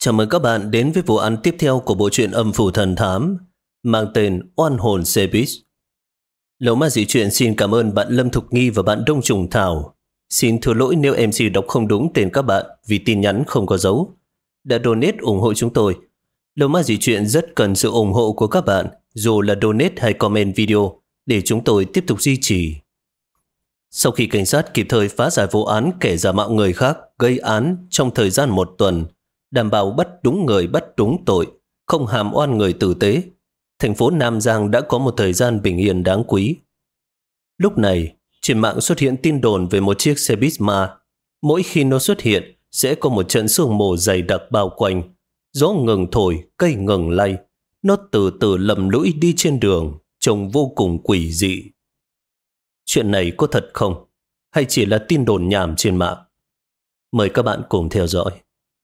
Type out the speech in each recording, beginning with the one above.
Chào mừng các bạn đến với vụ án tiếp theo của bộ truyện Âm Phủ Thần Thám mang tên Oan Hồn Xe Buýt. Lầu Ma Dị Truyện xin cảm ơn bạn Lâm Thục Nghi và bạn Đông Trùng Thảo. Xin thưa lỗi nếu MC đọc không đúng tên các bạn vì tin nhắn không có dấu. Đã donate ủng hộ chúng tôi. Lầu Ma Dị Truyện rất cần sự ủng hộ của các bạn, dù là donate hay comment video, để chúng tôi tiếp tục duy trì. Sau khi cảnh sát kịp thời phá giải vụ án kẻ giả mạo người khác gây án trong thời gian 1 tuần, đảm bảo bắt đúng người bắt đúng tội, không hàm oan người tử tế, thành phố Nam Giang đã có một thời gian bình yên đáng quý. Lúc này, trên mạng xuất hiện tin đồn về một chiếc xe buýt ma. Mỗi khi nó xuất hiện, sẽ có một trận sương mù dày đặc bao quanh. Gió ngừng thổi, cây ngừng lay. Nó từ từ lầm lũi đi trên đường, trông vô cùng quỷ dị. Chuyện này có thật không? Hay chỉ là tin đồn nhảm trên mạng? Mời các bạn cùng theo dõi.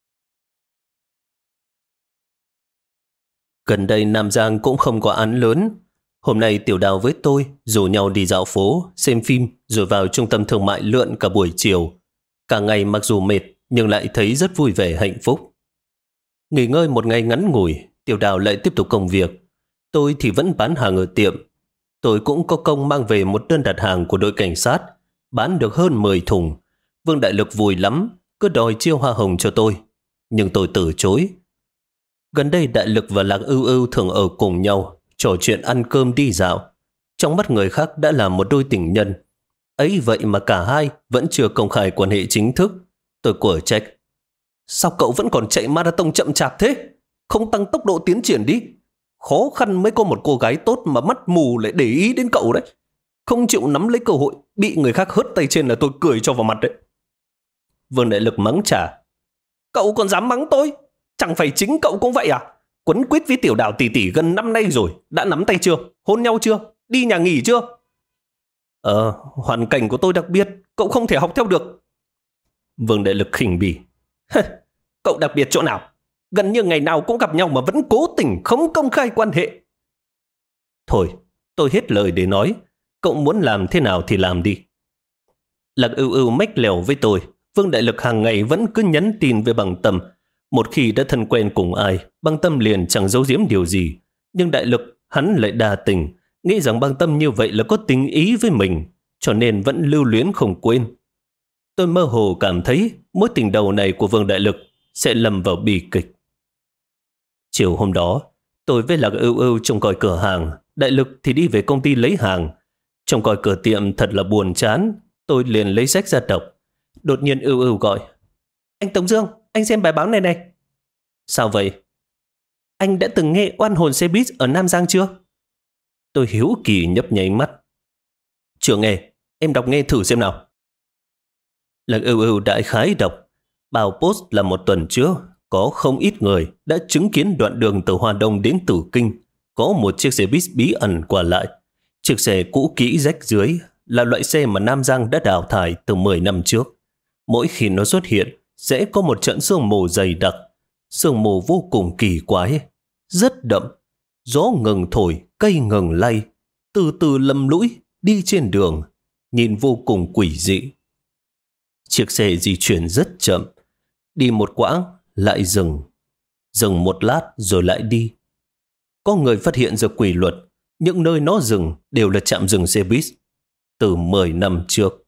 Gần đây Nam Giang cũng không có án lớn. Hôm nay Tiểu Đào với tôi rủ nhau đi dạo phố, xem phim rồi vào trung tâm thương mại lượn cả buổi chiều. Cả ngày mặc dù mệt nhưng lại thấy rất vui vẻ hạnh phúc. Nghỉ ngơi một ngày ngắn ngủi, Tiểu Đào lại tiếp tục công việc. Tôi thì vẫn bán hàng ở tiệm. Tôi cũng có công mang về một đơn đặt hàng của đội cảnh sát, bán được hơn 10 thùng. Vương Đại Lực vui lắm, cứ đòi chiêu hoa hồng cho tôi. Nhưng tôi từ chối. Gần đây Đại Lực và Lạc Ưu Ưu thường ở cùng nhau, trò chuyện ăn cơm đi dạo. Trong mắt người khác đã là một đôi tình nhân. Ấy vậy mà cả hai vẫn chưa công khai quan hệ chính thức. Tôi quở trách. Sao cậu vẫn còn chạy marathon chậm chạp thế? Không tăng tốc độ tiến triển đi. Khó khăn mới có một cô gái tốt mà mắt mù lại để ý đến cậu đấy. Không chịu nắm lấy cơ hội, bị người khác hớt tay trên là tôi cười cho vào mặt đấy. Vương Đại Lực mắng trả. Cậu còn dám mắng tôi? Chẳng phải chính cậu cũng vậy à? Quấn quýt với Tiểu Đào tỷ tỷ gần năm nay rồi. Đã nắm tay chưa? Hôn nhau chưa? Đi nhà nghỉ chưa? Hoàn cảnh của tôi đặc biệt, cậu không thể học theo được. Vương Đại Lực khinh bỉ. Cậu đặc biệt chỗ nào? Gần như ngày nào cũng gặp nhau mà vẫn cố tình không công khai quan hệ. Thôi, tôi hết lời để nói. Cậu muốn làm thế nào thì làm đi. Lạc Ưu Ưu mách lèo với tôi. Vương Đại Lực hàng ngày vẫn cứ nhắn tin với Bằng Tâm. Một khi đã thân quen cùng ai, Băng Tâm liền chẳng giấu giếm điều gì. Nhưng Đại Lực, hắn lại đa tình, nghĩ rằng Băng Tâm như vậy là có tình ý với mình, cho nên vẫn lưu luyến không quên. Tôi mơ hồ cảm thấy mối tình đầu này của Vương Đại Lực sẽ lầm vào bi kịch. Chiều hôm đó, tôi với Lạc Ưu Ưu trông coi cửa hàng, Đại Lực thì đi về công ty lấy hàng. Trông coi cửa tiệm thật là buồn chán, tôi liền lấy sách ra đọc. Đột nhiên Ưu Ưu gọi. Anh Tống Dương, anh xem bài báo này này. Sao vậy? Anh đã từng nghe Oan Hồn Xe Buýt ở Nam Giang chưa? Tôi hiếu kỳ nhấp nháy mắt. Chưa nghe, em đọc nghe thử xem nào. Lạc Ưu Ưu đại khái đọc. Báo post là 1 tuần trước, có không ít người đã chứng kiến đoạn đường từ Hoa Đông đến Tử Kinh. Có một chiếc xe buýt bí ẩn qua lại. Chiếc xe cũ kỹ rách dưới là loại xe mà Nam Giang đã đào thải từ 10 năm trước. Mỗi khi nó xuất hiện, sẽ có một trận sương mù dày đặc. Sương mù vô cùng kỳ quái, rất đậm. Gió ngừng thổi, cây ngừng lay. Từ từ lầm lũi, đi trên đường. Nhìn vô cùng quỷ dị. Chiếc xe di chuyển rất chậm. Đi một quãng, lại dừng. Dừng một lát rồi lại đi. Có người phát hiện ra quy luật. Những nơi nó dừng đều là trạm dừng xe buýt. Từ 10 năm trước.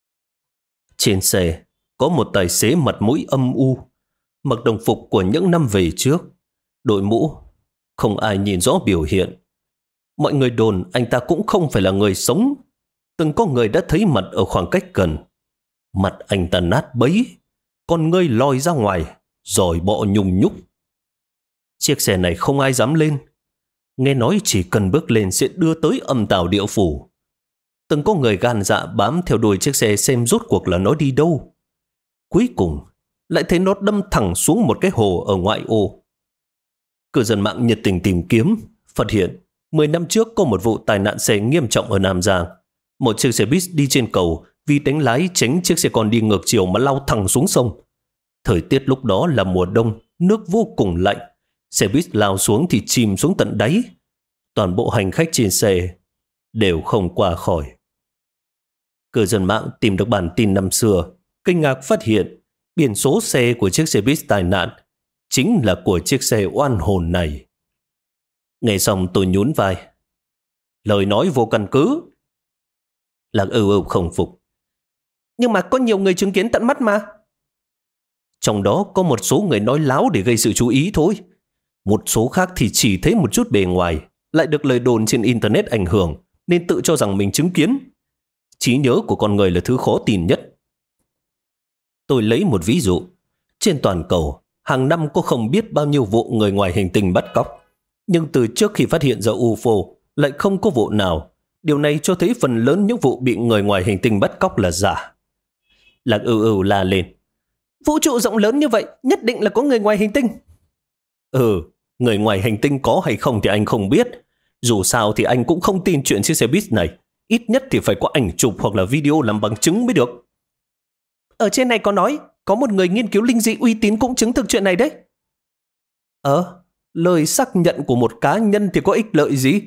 Trên xe có một tài xế mặt mũi âm u, mặc đồng phục của những năm về trước, đội mũ, không ai nhìn rõ biểu hiện. Mọi người đồn anh ta cũng không phải là người sống. Từng có người đã thấy mặt ở khoảng cách gần. Mặt anh ta nát bấy, con ngươi lòi ra ngoài, rồi bọ nhung nhúc. Chiếc xe này không ai dám lên. Nghe nói chỉ cần bước lên sẽ đưa tới âm tào địa phủ. Từng có người gan dạ bám theo đuôi chiếc xe xem rốt cuộc là nó đi đâu. Cuối cùng, lại thấy nó đâm thẳng xuống một cái hồ ở ngoại ô. Cư dân mạng nhiệt tình tìm kiếm, phát hiện 10 năm trước có một vụ tai nạn xe nghiêm trọng ở Nam Giang. Một chiếc xe buýt đi trên cầu vì đánh lái tránh chiếc xe con đi ngược chiều mà lao thẳng xuống sông. Thời tiết lúc đó là mùa đông, nước vô cùng lạnh. Xe buýt lao xuống thì chìm xuống tận đáy. Toàn bộ hành khách trên xe đều không qua khỏi. Cư dân mạng tìm được bản tin năm xưa, kinh ngạc phát hiện biển số xe của chiếc xe buýt tai nạn chính là của chiếc xe oan hồn này. Nghe xong tôi nhún vai. Lời nói vô căn cứ. Lạc không phục. Nhưng mà có nhiều người chứng kiến tận mắt mà. Trong đó có một số người nói láo để gây sự chú ý thôi. Một số khác thì chỉ thấy một chút bề ngoài, lại được lời đồn trên Internet ảnh hưởng, nên tự cho rằng mình chứng kiến. Trí nhớ của con người là thứ khó tin nhất. Tôi lấy một ví dụ. Trên toàn cầu, hàng năm có không biết bao nhiêu vụ người ngoài hành tinh bắt cóc. Nhưng từ trước khi phát hiện ra UFO, lại không có vụ nào. Điều này cho thấy phần lớn những vụ bị người ngoài hành tinh bắt cóc là giả. Lạc la lên. Vũ trụ rộng lớn như vậy, nhất định là có người ngoài hành tinh. Người ngoài hành tinh có hay không thì anh không biết. Dù sao thì anh cũng không tin chuyện chiếc xe buýt này. Ít nhất thì phải có ảnh chụp hoặc là video làm bằng chứng mới được. Ở trên này có nói, có một người nghiên cứu linh dị uy tín cũng chứng thực chuyện này đấy. Lời xác nhận của một cá nhân thì có ích lợi gì?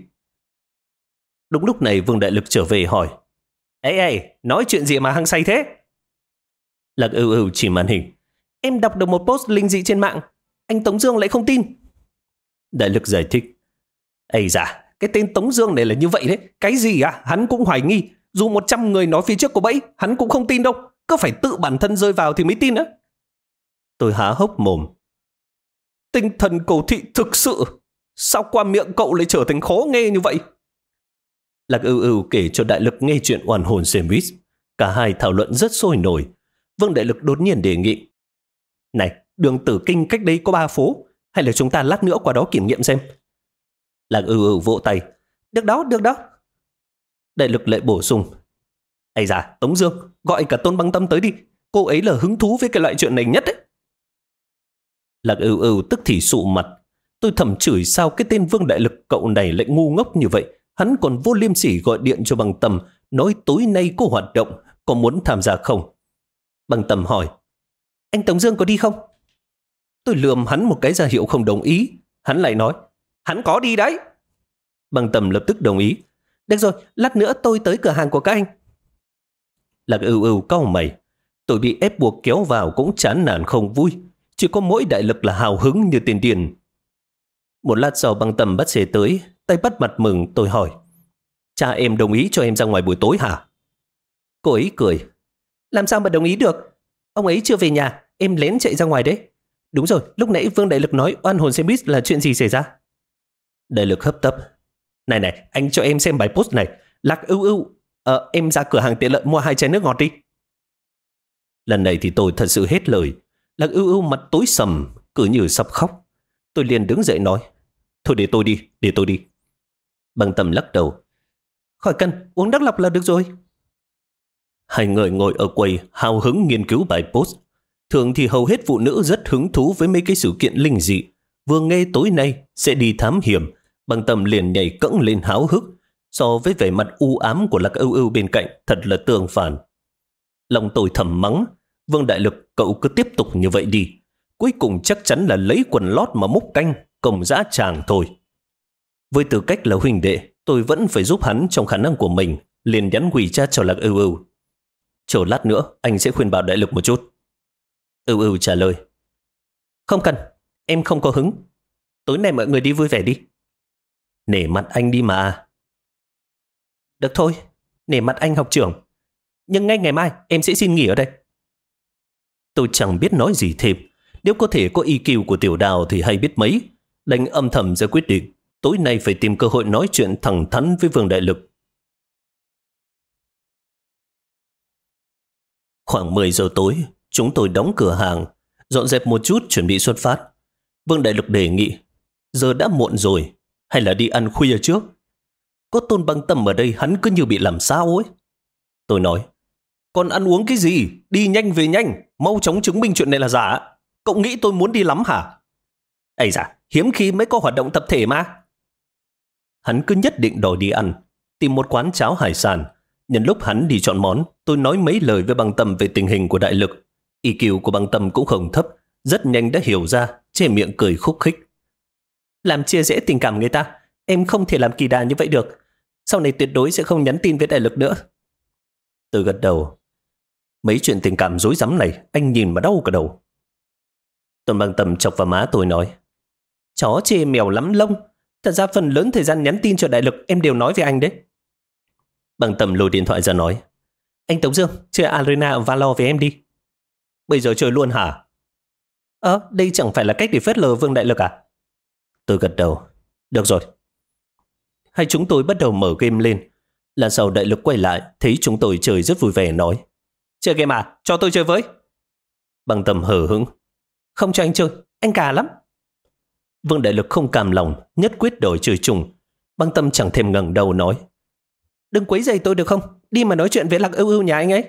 Đúng lúc này Vương Đại Lực trở về hỏi. Ê, nói chuyện gì mà hăng say thế? Lạc chỉ màn hình. Em đọc được một post linh dị trên mạng. Anh Tống Dương lại không tin. Đại Lực giải thích. Ây da, cái tên Tống Dương này là như vậy đấy. Cái gì à? Hắn cũng hoài nghi. Dù 100 người nói phía trước có bẫy, hắn cũng không tin đâu. Cứ phải tự bản thân rơi vào thì mới tin á. Tôi há hốc mồm. Tinh thần cầu thị thực sự. Sao qua miệng cậu lại trở thành khó nghe như vậy? Lạc kể cho Đại Lực nghe chuyện oan hồn xe buýt. Cả hai thảo luận rất sôi nổi. Vương Đại Lực đột nhiên đề nghị. Này, đường Tử Kinh cách đây có 3 phố. Hay là chúng ta lát nữa qua đó kiểm nghiệm xem? Lạc vỗ tay. Được đó. Đại Lực lại bổ sung. Ây da, Tống Dương, gọi cả Tôn Băng Tâm tới đi. Cô ấy là hứng thú với cái loại chuyện này nhất ấy. Lạc tức thì sụ mặt. Tôi thầm chửi sao cái tên Vương Đại Lực cậu này lại ngu ngốc như vậy. Hắn còn vô liêm sỉ gọi điện cho Băng Tâm, nói tối nay có hoạt động, có muốn tham gia không? Băng Tâm hỏi. Anh Tống Dương có đi không? Tôi lườm hắn một cái ra hiệu không đồng ý. Hắn lại nói. Hắn có đi đấy. Băng Tâm lập tức đồng ý. Được rồi, lát nữa tôi tới cửa hàng của các anh. Lạc cau mày. Tôi bị ép buộc kéo vào cũng chán nản không vui. Chỉ có mỗi Đại Lực là hào hứng như tiền điên. Một lát sau Băng Tâm bắt xe tới, tay bắt mặt mừng. Tôi hỏi. Cha em đồng ý cho em ra ngoài buổi tối hả? Cô ấy cười. Làm sao mà đồng ý được? Ông ấy chưa về nhà, em lén chạy ra ngoài đấy. Đúng rồi, lúc nãy Vương Đại Lực nói oan hồn xe buýt là chuyện gì xảy ra? Đại Lực hấp tấp. Này, anh cho em xem bài post này. Lạc em ra cửa hàng tiện lợi mua 2 chai nước ngọt đi. Lần này thì tôi thật sự hết lời. Lạc mặt tối sầm, cứ như sắp khóc. Tôi liền đứng dậy nói. Thôi để tôi đi. Băng Tâm lắc đầu. Khỏi cần, uống đắc lọc là được rồi. Hai người ngồi ở quầy hào hứng nghiên cứu bài post. Thường thì hầu hết phụ nữ rất hứng thú với mấy cái sự kiện linh dị. Vừa nghe tối nay sẽ đi thám hiểm, Băng Tâm liền nhảy cẫng lên háo hức. So với vẻ mặt u ám của Lạc bên cạnh, thật là tương phản. Lòng tôi thầm mắng. Vương Đại Lực, cậu cứ tiếp tục như vậy đi. Cuối cùng chắc chắn là lấy quần lót mà múc canh, công dã tràng thôi. Với tư cách là huynh đệ, tôi vẫn phải giúp hắn trong khả năng của mình. Liền nhắn WeChat cho Lạc Chờ lát nữa, anh sẽ khuyên bảo Đại Lực một chút. Trả lời. Không cần, em không có hứng. Tối nay mọi người đi vui vẻ đi. Nể mặt anh đi mà. Được thôi, nể mặt anh học trưởng. Nhưng ngay ngày mai em sẽ xin nghỉ ở đây. Tôi chẳng biết nói gì thêm. Nếu có thể có EQ của Tiểu Đào thì hay biết mấy. Đành âm thầm ra quyết định. Tối nay phải tìm cơ hội nói chuyện thẳng thắn với Vương Đại Lực. Khoảng 10 giờ tối, chúng tôi đóng cửa hàng, dọn dẹp một chút chuẩn bị xuất phát. Vương Đại Lực đề nghị, giờ đã muộn rồi, hay là đi ăn khuya trước? Có Tôn Băng Tâm ở đây hắn cứ như bị làm sao ấy. Tôi nói, còn ăn uống cái gì? Đi nhanh về nhanh, mau chóng chứng minh chuyện này là giả. Cậu nghĩ tôi muốn đi lắm hả? Ây da, hiếm khi mới có hoạt động tập thể mà. Hắn cứ nhất định đòi đi ăn, tìm một quán cháo hải sản. Nhân lúc hắn đi chọn món, tôi nói mấy lời với Băng Tâm về tình hình của Đại Lực. EQ của Băng Tâm cũng không thấp, rất nhanh đã hiểu ra, che miệng cười khúc khích. Làm chia rẽ tình cảm người ta, em không thể làm kỳ đà như vậy được. Sau này tuyệt đối sẽ không nhắn tin với Đại Lực nữa. Tôi gật đầu. Mấy chuyện tình cảm rối rắm này, anh nhìn mà đau cả đầu. Tôn Băng Tâm chọc vào má tôi nói, chó chê mèo lắm lông. Thật ra phần lớn thời gian nhắn tin cho đại lực em đều nói với anh đấy. Băng Tâm lôi điện thoại ra nói, anh Tống Dương, chơi Arena ở Valor với em đi. Bây giờ chơi luôn hả? Đây chẳng phải là cách để phớt lờ Vương Đại Lực à? Tôi gật đầu. Được rồi. Hai chúng tôi bắt đầu mở game lên. Là sau Đại Lực quay lại, thấy chúng tôi chơi rất vui vẻ nói, chơi game à? Cho tôi chơi với. Băng Tâm hờ hững, không cho anh chơi, anh cà lắm. Vương Đại Lực không cam lòng, nhất quyết đòi chơi chung. Băng Tâm chẳng thèm ngẩng đầu nói, đừng quấy rầy tôi được không? Đi mà nói chuyện với Lạc Ưu Ưu nhà anh ấy.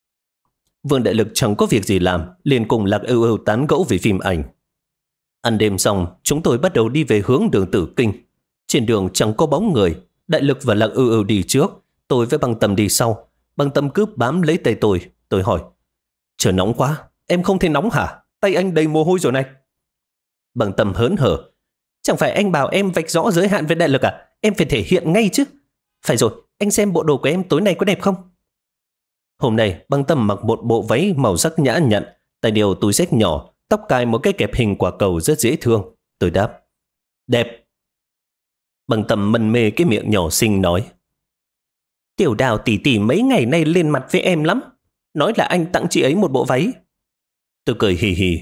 Vương Đại Lực chẳng có việc gì làm, liền cùng Lạc Ưu Ưu tán gẫu về phim ảnh. Ăn đêm xong, chúng tôi bắt đầu đi về hướng đường Tử Kinh. Trên đường chẳng có bóng người, Đại Lực và Lạc Ưu Ưu đi trước, tôi với Băng Tâm đi sau. Băng Tâm cứ bám lấy tay tôi hỏi, trời nóng quá, em không thấy nóng hả? Tay anh đầy mồ hôi rồi này. Băng Tâm hớn hở, chẳng phải anh bảo em vạch rõ giới hạn với Đại Lực à? Em phải thể hiện ngay chứ. Phải rồi, anh xem bộ đồ của em tối nay có đẹp không? Hôm nay Băng Tâm mặc một bộ váy màu sắc nhã nhặn, tay điều túi xách nhỏ, tóc cài một cái kẹp hình quả cầu rất dễ thương. Tôi đáp, đẹp. Băng Tâm mân mê cái miệng nhỏ xinh nói, Tiểu Đào tỷ tỷ mấy ngày nay lên mặt với em lắm, nói là anh tặng chị ấy một bộ váy. Tôi cười hì hì,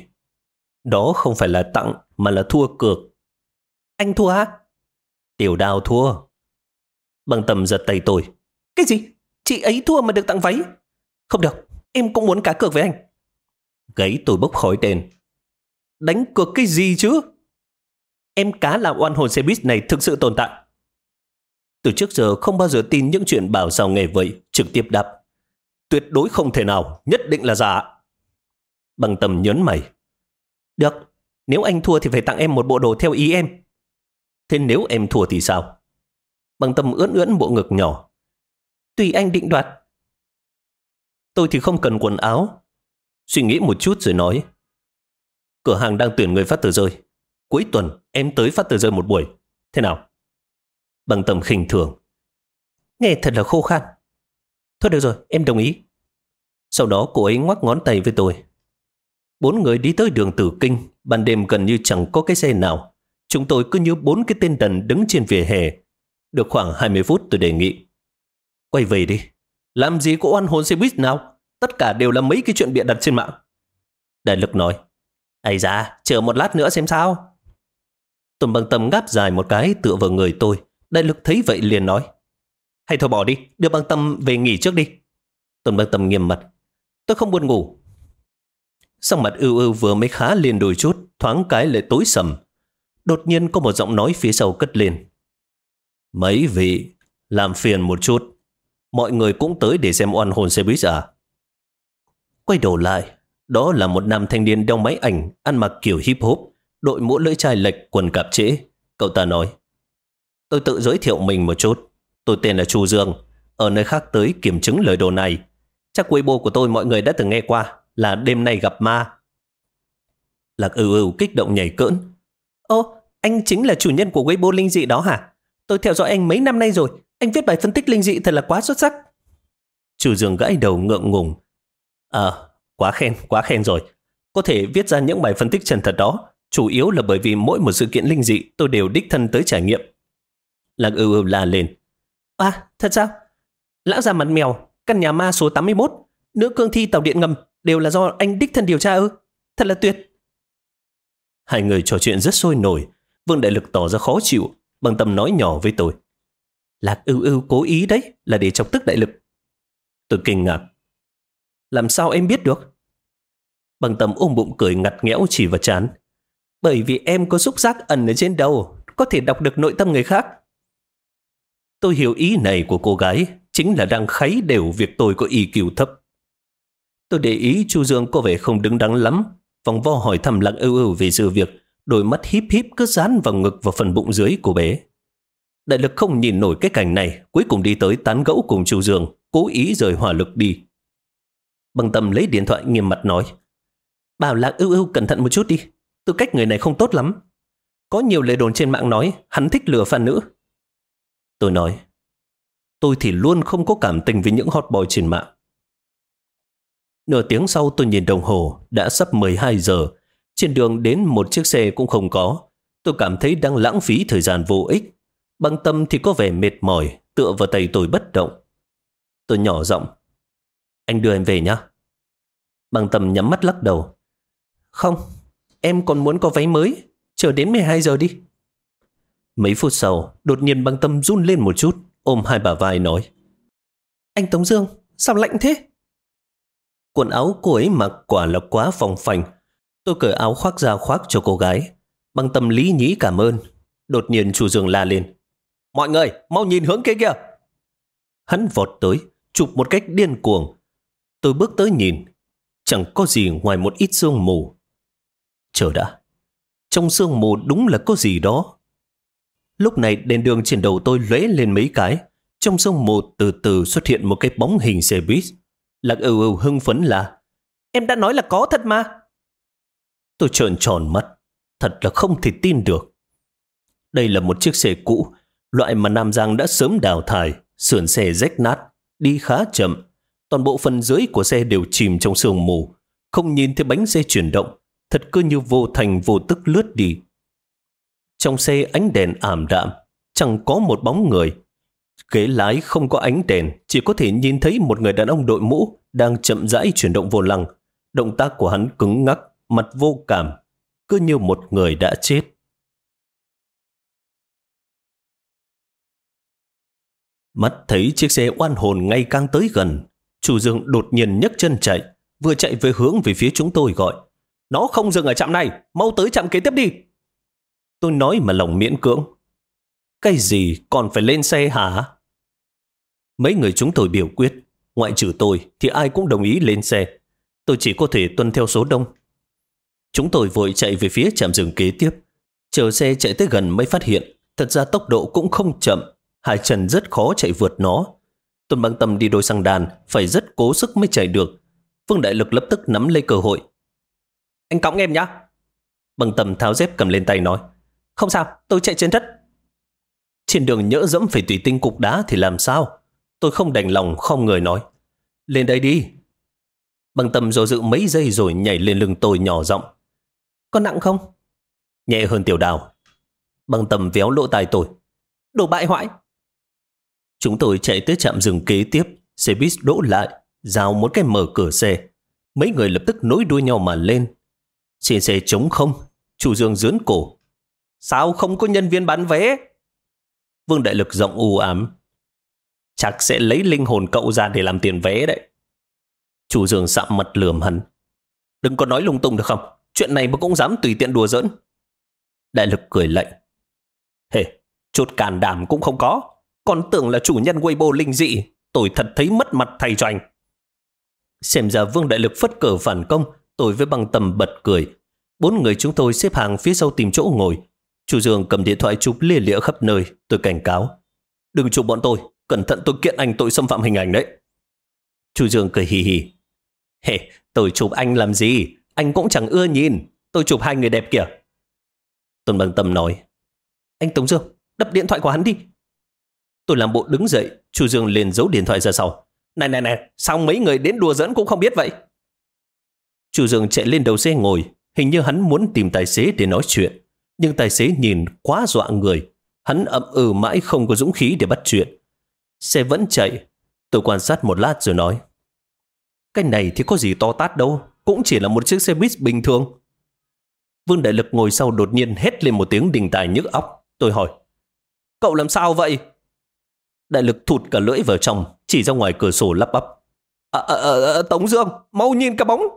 đó không phải là tặng mà là thua cược. Anh thua hả? Tiểu Đào thua. Băng Tâm giật tay tôi. Cái gì? Chị ấy thua mà được tặng váy? Không được, em cũng muốn cá cược với anh. Gáy tôi bốc khói đen. Đánh cược cái gì chứ? Em cá là oan hồn xe buýt này thực sự tồn tại. Từ trước giờ không bao giờ tin những chuyện bảo sao nghề vậy, trực tiếp đáp, tuyệt đối không thể nào, nhất định là giả. Băng Tâm nhớn mày. Được, nếu anh thua thì phải tặng em một bộ đồ theo ý em. Thế nếu em thua thì sao? Băng Tâm ưỡn ưỡn bộ ngực nhỏ. Tùy anh định đoạt. Tôi thì không cần quần áo. Suy nghĩ một chút rồi nói, cửa hàng đang tuyển người phát tờ rơi. Cuối tuần em tới phát tờ rơi một buổi. Thế nào? Băng Tâm khinh thường. Nghe thật là khô khan. Thôi được rồi, em đồng ý. Sau đó cô ấy ngoắc ngón tay với tôi. 4 người đi tới đường Tử Kinh. Ban đêm gần như chẳng có cái xe nào. Chúng tôi cứ như 4 cái tên đần đứng trên vỉa hè. Được khoảng 20 phút tôi đề nghị, quay về đi. Làm gì có oan hồn xe buýt nào? Tất cả đều là mấy cái chuyện bịa đặt trên mạng. Đại Lực nói, ây da, chờ một lát nữa xem sao. Tôn Băng Tâm ngáp dài một cái tựa vào người tôi. Đại Lực thấy vậy liền nói, hay thôi bỏ đi, đưa Băng Tâm về nghỉ trước đi. Tôn Băng Tâm nghiêm mặt, tôi không buồn ngủ. Sắc mặt Ưu Ưu vừa mới khá lên đôi chút, thoáng cái lại tối sầm. Đột nhiên có một giọng nói phía sau cất lên, mấy vị, làm phiền một chút. Mọi người cũng tới để xem oan hồn xe buýt à? Quay đầu lại, đó là một nam thanh niên đeo máy ảnh, ăn mặc kiểu hip hop, đội mũ lưỡi chai lệch, quần cạp trễ. Cậu ta nói, tôi tự giới thiệu mình một chút. Tôi tên là Chu Dương, ở nơi khác tới kiểm chứng lời đồn này. Chắc Weibo của tôi mọi người đã từng nghe qua, là đêm nay gặp ma. Lạc Ưu Ưu kích động nhảy cỡn. Ô, anh chính là chủ nhân của Weibo linh dị đó hả? Tôi theo dõi anh mấy năm nay rồi. Anh viết bài phân tích linh dị thật là quá xuất sắc. Chu Dương gãi đầu ngượng ngùng. Quá khen rồi. Có thể viết ra những bài phân tích chân thật đó, chủ yếu là bởi vì mỗi một sự kiện linh dị tôi đều đích thân tới trải nghiệm. Lạc Ưu Ưu la lên. Thật sao? Lão già mặt mèo, căn nhà ma số 81, nữ cương thi tàu điện ngầm đều là do anh đích thân điều tra ư? Thật là tuyệt. Hai người trò chuyện rất sôi nổi. Vương Đại Lực tỏ ra khó chịu. Băng Tâm nói nhỏ với tôi, Lạc Ưu Ưu cố ý đấy, là để chọc tức Đại Lực. Tôi kinh ngạc. Làm sao em biết được? Băng Tâm ôm bụng cười ngặt nghẽo chỉ vào trán. Bởi vì em có xúc giác ẩn ở trên đầu, có thể đọc được nội tâm người khác. Tôi hiểu ý này của cô gái, chính là đang kháy đều việc tôi có EQ thấp. Tôi để ý Chu Dương có vẻ không đứng đắn lắm, vòng vo hỏi thăm Lạc Ưu Ưu về sự việc, đôi mắt híp híp cứ dán vào ngực và phần bụng dưới của bé. Đại Lực không nhìn nổi cái cảnh này, cuối cùng đi tới tán gẫu cùng Chu Dương, cố ý rời hỏa lực đi. Băng Tâm lấy điện thoại nghiêm mặt nói, bảo Lạc Ưu Ưu cẩn thận một chút đi, tư cách người này không tốt lắm. Có nhiều lời đồn trên mạng nói hắn thích lừa fan nữ. Tôi nói, tôi thì luôn không có cảm tình với những hot boy trên mạng. Nửa tiếng sau tôi nhìn đồng hồ, đã sắp 12 giờ. Trên đường đến một chiếc xe cũng không có. Tôi cảm thấy đang lãng phí thời gian vô ích. Băng Tâm thì có vẻ mệt mỏi, tựa vào tay tôi bất động. Tôi nhỏ giọng, anh đưa em về nhé. Băng Tâm nhắm mắt lắc đầu. Không, em còn muốn có váy mới, chờ đến 12 giờ đi. Mấy phút sau, đột nhiên Băng Tâm run lên một chút, ôm hai bả vai nói, anh Tống Dương, sao lạnh thế? Quần áo cô ấy mặc quả là quá phồng phành. Tôi cởi áo khoác ra khoác cho cô gái. Băng Tâm lý nhí cảm ơn. Đột nhiên chủ Dương la lên, mọi người mau nhìn hướng kia kìa. Hắn vọt tới, chụp một cách điên cuồng. Tôi bước tới nhìn, chẳng có gì ngoài một ít sương mù. Chờ đã, trong sương mù đúng là có gì đó. Lúc này đèn đường trên đầu tôi lóe lên mấy cái. Trong sương mù từ từ xuất hiện một cái bóng hình xe buýt. Lạc Ưu hưng phấn là, em đã nói là có thật mà. Tôi trợn tròn mắt, thật là không thể tin được. Đây là một chiếc xe cũ, loại mà Nam Giang đã sớm đào thải, sườn xe rách nát, đi khá chậm. Toàn bộ phần dưới của xe đều chìm trong sương mù, không nhìn thấy bánh xe chuyển động, thật cứ như vô thành vô tức lướt đi. Trong xe ánh đèn ảm đạm, chẳng có một bóng người. Ghế lái không có ánh đèn, chỉ có thể nhìn thấy một người đàn ông đội mũ đang chậm rãi chuyển động vô lăng. Động tác của hắn cứng ngắc, mặt vô cảm, cứ như một người đã chết. Mắt thấy chiếc xe oan hồn ngày càng tới gần, chủ Dương đột nhiên nhấc chân chạy, vừa chạy về hướng về phía chúng tôi gọi, nó không dừng ở trạm này, mau tới trạm kế tiếp đi. Tôi nói mà lòng miễn cưỡng, cái gì còn phải lên xe hả? Mấy người chúng tôi biểu quyết, ngoại trừ tôi thì ai cũng đồng ý lên xe. Tôi chỉ có thể tuân theo số đông. Chúng tôi vội chạy về phía trạm dừng kế tiếp. Chờ xe chạy tới gần mới phát hiện, thật ra tốc độ cũng không chậm, hai chân rất khó chạy vượt nó. Tôn Băng Tâm đi đôi sang đàn, phải rất cố sức mới chạy được. Vương Đại Lực lập tức nắm lấy cơ hội. Anh cõng em nhá. Băng Tâm tháo dép cầm lên tay nói, không sao, tôi chạy trên đất. Trên đường nhỡ dẫm phải thủy tinh cục đá thì làm sao? Tôi không đành lòng không người nói, lên đây đi. Băng Tâm do dự mấy giây rồi nhảy lên lưng tôi nhỏ giọng, có nặng không? Nhẹ hơn Tiểu Đào. Băng Tâm véo lỗ tai tôi, đồ bại hoại. Chúng tôi chạy tới trạm dừng kế tiếp, xe buýt đỗ lại, rào một cái mở cửa xe. Mấy người lập tức nối đuôi nhau mà lên. Trên xe trống không, chủ Dương giớn cổ, sao không có nhân viên bán vé? Vương Đại Lực giọng u ám, chắc sẽ lấy linh hồn cậu ra để làm tiền vé đấy. Chủ Dương sạm mặt lườm hắn, đừng có nói lung tung được không? Chuyện này mà cũng dám tùy tiện đùa giỡn. Đại Lực cười lạnh, hề, chút can đảm cũng không có, còn tưởng là chủ nhân Weibo linh dị, tôi thật thấy mất mặt thay cho anh. Xem ra Vương Đại Lực phất cờ phản công, tôi với Băng Tâm bật cười. 4 người chúng tôi xếp hàng phía sau tìm chỗ ngồi. Chủ Dương cầm điện thoại chụp lia lịa khắp nơi. Tôi cảnh cáo, đừng chụp bọn tôi, cẩn thận tôi kiện anh tội xâm phạm hình ảnh đấy. Chủ Dương cười hì hì, hề, tôi chụp anh làm gì? Anh cũng chẳng ưa nhìn, tôi chụp hai người đẹp kìa. Tôn Băng Tâm nói, anh Tống Dương, đập điện thoại của hắn đi. Tôi làm bộ đứng dậy, Chủ Dương liền giấu điện thoại ra sau. Này, sao mấy người đến đùa giỡn cũng không biết vậy? Chủ Dương chạy lên đầu xe ngồi, hình như hắn muốn tìm tài xế để nói chuyện. Nhưng tài xế nhìn quá dọa người, hắn ậm ừ mãi không có dũng khí để bắt chuyện. Xe vẫn chạy, tôi quan sát một lát rồi nói, cái này thì có gì to tát đâu, cũng chỉ là một chiếc xe buýt bình thường. Vương Đại Lực ngồi sau đột nhiên hét lên một tiếng đình tài nhức óc. Tôi hỏi, cậu làm sao vậy? Đại Lực thụt cả lưỡi vào trong, chỉ ra ngoài cửa sổ lắp bắp, Tống Dương, mau nhìn cái bóng.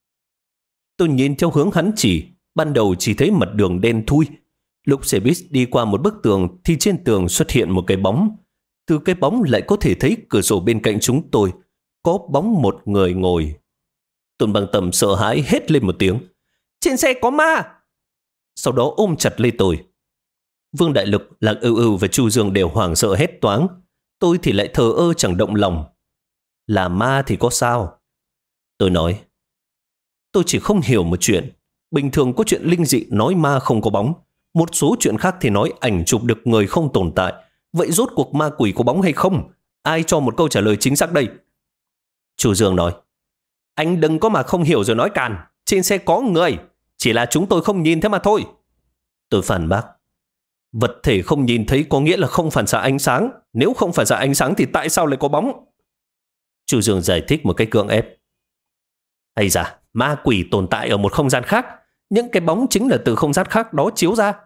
Tôi nhìn theo hướng hắn chỉ, ban đầu chỉ thấy mặt đường đen thui. Lúc xe buýt đi qua một bức tường thì trên tường xuất hiện một cái bóng. Từ cái bóng lại có thể thấy cửa sổ bên cạnh chúng tôi có bóng một người ngồi. Tôn Băng Tâm sợ hãi hét lên một tiếng, trên xe có ma. Sau đó ôm chặt lấy tôi. Vương Đại Lực, Lạc Ưu và Chu Dương đều hoảng sợ hét toáng. Tôi thì lại thờ ơ chẳng động lòng. Là ma thì có sao? Tôi nói, tôi chỉ không hiểu một chuyện. Bình thường có chuyện linh dị nói ma không có bóng, một số chuyện khác thì nói ảnh chụp được người không tồn tại. Vậy rốt cuộc ma quỷ có bóng hay không? Ai cho một câu trả lời chính xác đây? Chu Dương nói, anh đừng có mà không hiểu rồi nói càn. Trên xe có người, Chỉ là chúng tôi không nhìn thế mà thôi. Tôi phản bác. Vật thể không nhìn thấy có nghĩa là không phản xạ ánh sáng. Nếu không phản xạ ánh sáng thì tại sao lại có bóng? Chu Dương giải thích một cách cưỡng ép. Hay da, ma quỷ tồn tại ở một không gian khác. Những cái bóng chính là từ không gian khác đó chiếu ra.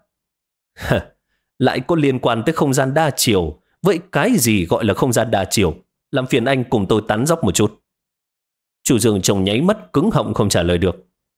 Lại có liên quan tới không gian đa chiều. Vậy cái gì gọi là không gian đa chiều? Làm phiền anh cùng tôi tán dóc một chút. Chu Dương trông nháy mắt cứng họng không trả lời được.